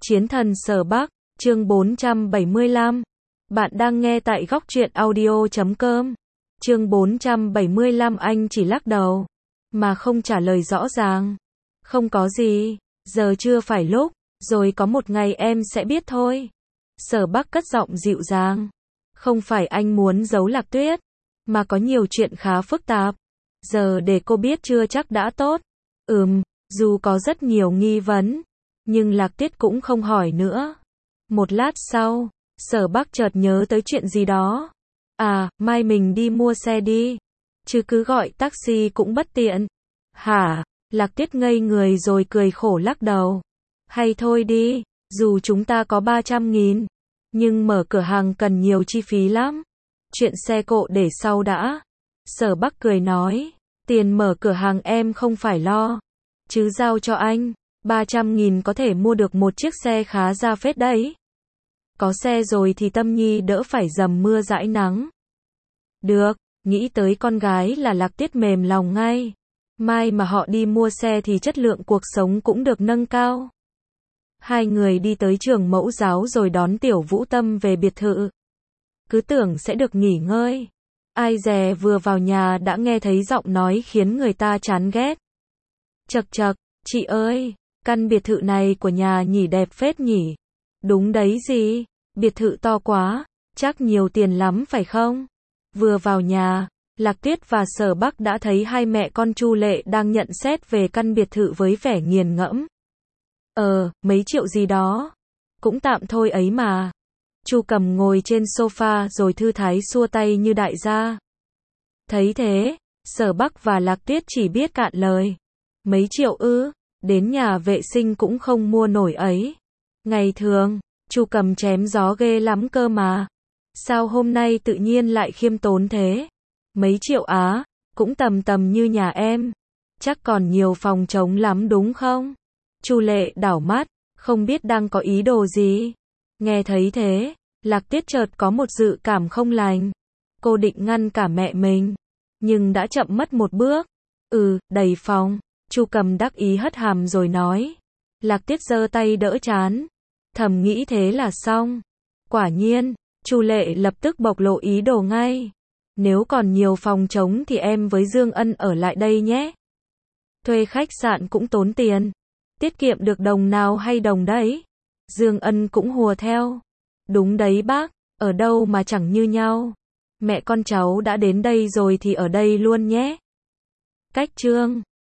Chiến thần Sở Bắc, chương 475. Bạn đang nghe tại góc truyện audio.com. Chương 475 anh chỉ lắc đầu, mà không trả lời rõ ràng. Không có gì, giờ chưa phải lúc, rồi có một ngày em sẽ biết thôi. Sở Bắc cất giọng dịu dàng. Không phải anh muốn giấu Lạc Tuyết, mà có nhiều chuyện khá phức tạp. Giờ để cô biết chưa chắc đã tốt. Dù có rất nhiều nghi vấn, nhưng Lạc Tuyết cũng không hỏi nữa. Một lát sau, Sở Bắc chợt nhớ tới chuyện gì đó. À, mai mình đi mua xe đi. Chứ cứ gọi taxi cũng bất tiện. Hả? Lạc Tuyết ngây người rồi cười khổ lắc đầu. Hay thôi đi, dù chúng ta có 300.000, nhưng mở cửa hàng cần nhiều chi phí lắm. Chuyện xe cộ để sau đã. Sở Bắc cười nói, tiền mở cửa hàng em không phải lo, chứ giao cho anh, 300.000 có thể mua được một chiếc xe khá ra phết đấy. Có xe rồi thì Tâm Nhi đỡ phải dầm mưa dãi nắng. Được, nghĩ tới con gái là Lạc Tuyết mềm lòng ngay. Mai mà họ đi mua xe thì chất lượng cuộc sống cũng được nâng cao. Hai người đi tới trường mẫu giáo rồi đón Tiểu Vũ Tâm về biệt thự. Cứ tưởng sẽ được nghỉ ngơi. Ai dè vừa vào nhà đã nghe thấy giọng nói khiến người ta chán ghét. Chậc chậc, chị ơi, căn biệt thự này của nhà nhỉ đẹp phết nhỉ. Đúng đấy gì, biệt thự to quá, chắc nhiều tiền lắm phải không? Vừa vào nhà, Lạc Tuyết và Sở Bắc đã thấy hai mẹ con Chu Lệ đang nhận xét về căn biệt thự với vẻ nghiền ngẫm. Mấy triệu gì đó, cũng tạm thôi ấy mà. Chu Cầm ngồi trên sofa rồi thư thái xua tay như đại gia. Thấy thế, Sở Bắc và Lạc Tuyết chỉ biết cạn lời. Mấy triệu ư, đến nhà vệ sinh cũng không mua nổi ấy. Ngày thường, Chu Cầm chém gió ghê lắm cơ mà. Sao hôm nay tự nhiên lại khiêm tốn thế? Mấy triệu á, cũng tầm tầm như nhà em. Chắc còn nhiều phòng trống lắm đúng không? Chu Lệ đảo mắt, không biết đang có ý đồ gì. Nghe thấy thế, Lạc Tuyết chợt có một dự cảm không lành. Cô định ngăn cả mẹ mình, nhưng đã chậm mất một bước. Đầy phòng. Chu Cầm đắc ý hất hàm rồi nói. Lạc Tuyết giơ tay đỡ trán, thầm nghĩ thế là xong. Quả nhiên, Chu Lệ lập tức bộc lộ ý đồ ngay. Nếu còn nhiều phòng trống thì em với Dương Ân ở lại đây nhé. Thuê khách sạn cũng tốn tiền. Tiết kiệm được đồng nào hay đồng đấy. Dương Ân cũng hùa theo. Đúng đấy bác, ở đâu mà chẳng như nhau. Mẹ con cháu đã đến đây rồi thì ở đây luôn nhé. Cách chương